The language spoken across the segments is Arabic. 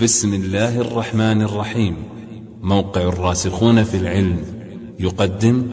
بسم الله الرحمن الرحيم. موقع الراسخون في العلم يقدم.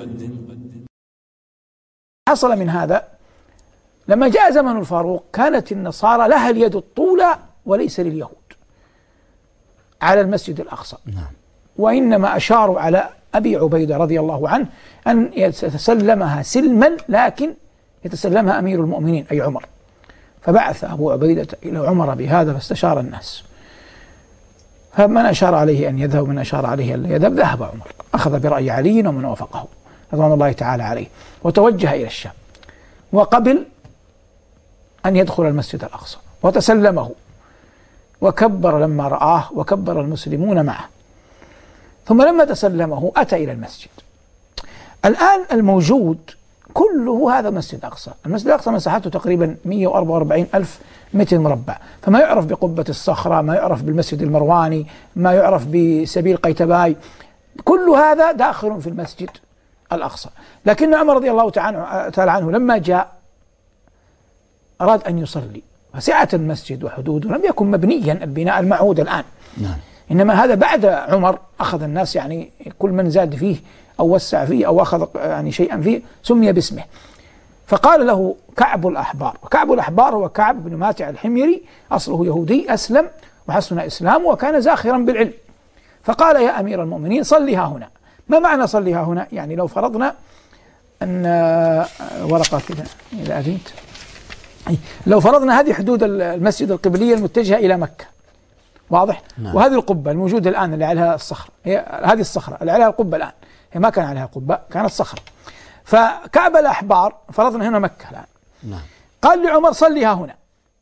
حصل من هذا لما جاء زمن الفاروق كانت النصارى لها اليد الطولى وليس لليهود على المسجد الأقصى. وإنما أشاروا على أبي عبيدة رضي الله عنه أن يتسلمها سلما، لكن يتسلمها أمير المؤمنين أي عمر. فبعث أبو عبيدة إلى عمر بهذا فاستشار الناس، فمن أشار عليه أن يذهب ومن أشار عليه أن لا يذهب ذهب عمر، أخذ برأي علي ومن وافقه رضوان الله تعالى عليه، وتوجه إلى الشام وقبل أن يدخل المسجد الأقصى وتسلمه وكبر لما رآه وكبر المسلمون معه. ثم لما تسلمه أتى إلى المسجد. الآن الموجود كله هذا مسجد أقصى. المسجد الأقصى مساحته تقريبا 144 ألف متر مربع، فما يعرف بقبة الصخرة، ما يعرف بالمسجد المرواني، ما يعرف بسبيل قيتباي، كل هذا داخل في المسجد الأقصى. لكن عمر رضي الله تعالى عنه لما جاء أراد أن يصلي، فسعة المسجد وحدوده لم يكن مبنيا البناء المعهود الآن. إنما هذا بعد عمر أخذ الناس يعني كل من زاد فيه أو وسع فيه أو أخذ يعني شيئا فيه سمي باسمه. فقال له كعب الأحبار، وكعب الأحبار هو كعب بن ماتع الحميري، أصله يهودي أسلم وحسن إسلامه وكان زاخرا بالعلم. فقال يا أمير المؤمنين صليها هنا. ما معنى صليها هنا؟ يعني لو فرضنا أن ورقة كذا إذا أذنت، لو فرضنا هذه حدود المسجد القبلية المتجهة إلى مكة، واضح؟ وهذه القبة الموجودة الآن اللي عليها الصخرة، هي هذه الصخرة اللي عليها القبة الآن، هي ما كان عليها قبة، كانت صخرة. فكعب الأحبار فرضنا هنا مكة الآن. قال لعمر صليها هنا.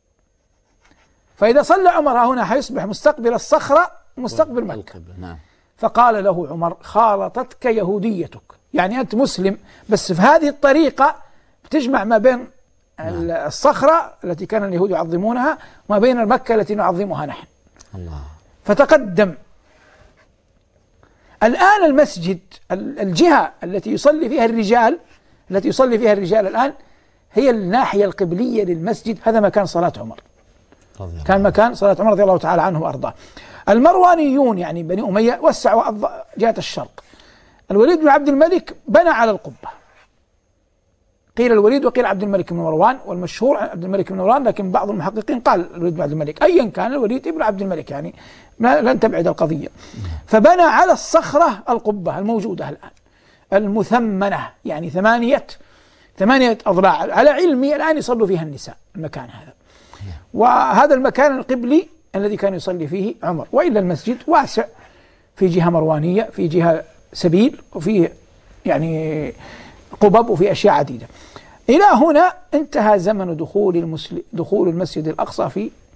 فإذا صلى عمر هنا حيصبح مستقبل الصخرة ومستقبل مكة. فقال له عمر خالطتك يهوديتك، يعني أنت مسلم بس في هذه الطريقة بتجمع ما بين الصخرة التي كان اليهود يعظمونها وما بين المكة التي نعظمها نحن. فتقدم. الآن المسجد الجهة التي يصلي فيها الرجال الآن هي الناحية القبلية للمسجد. هذا مكان صلاة عمر، كان مكان صلاة عمر رضي الله تعالى عنه وأرضاه. المروانيون يعني بني أمية وسعوا جهة الشرق. الوليد بن عبد الملك بنى على القبة، قيل الوليد وقيل عبد الملك بن مروان، والمشهور عن عبد الملك بن مروان، لكن بعض المحققين قال الوليد بن عبد الملك. أيا كان الوليد ابن عبد الملك يعني لن تبعد القضية. فبنى على الصخرة القبة الموجودة الآن المثمنة، يعني ثمانية أضلاع، على علمي الآن يصلوا فيها النساء المكان هذا. وهذا المكان القبلي الذي كان يصلي فيه عمر. وإلا المسجد واسع، في جهة مروانية، في جهة سبيل، وفيه يعني قبب، وفي أشياء عديدة. إلى هنا انتهى زمن دخول المسجد الأقصى في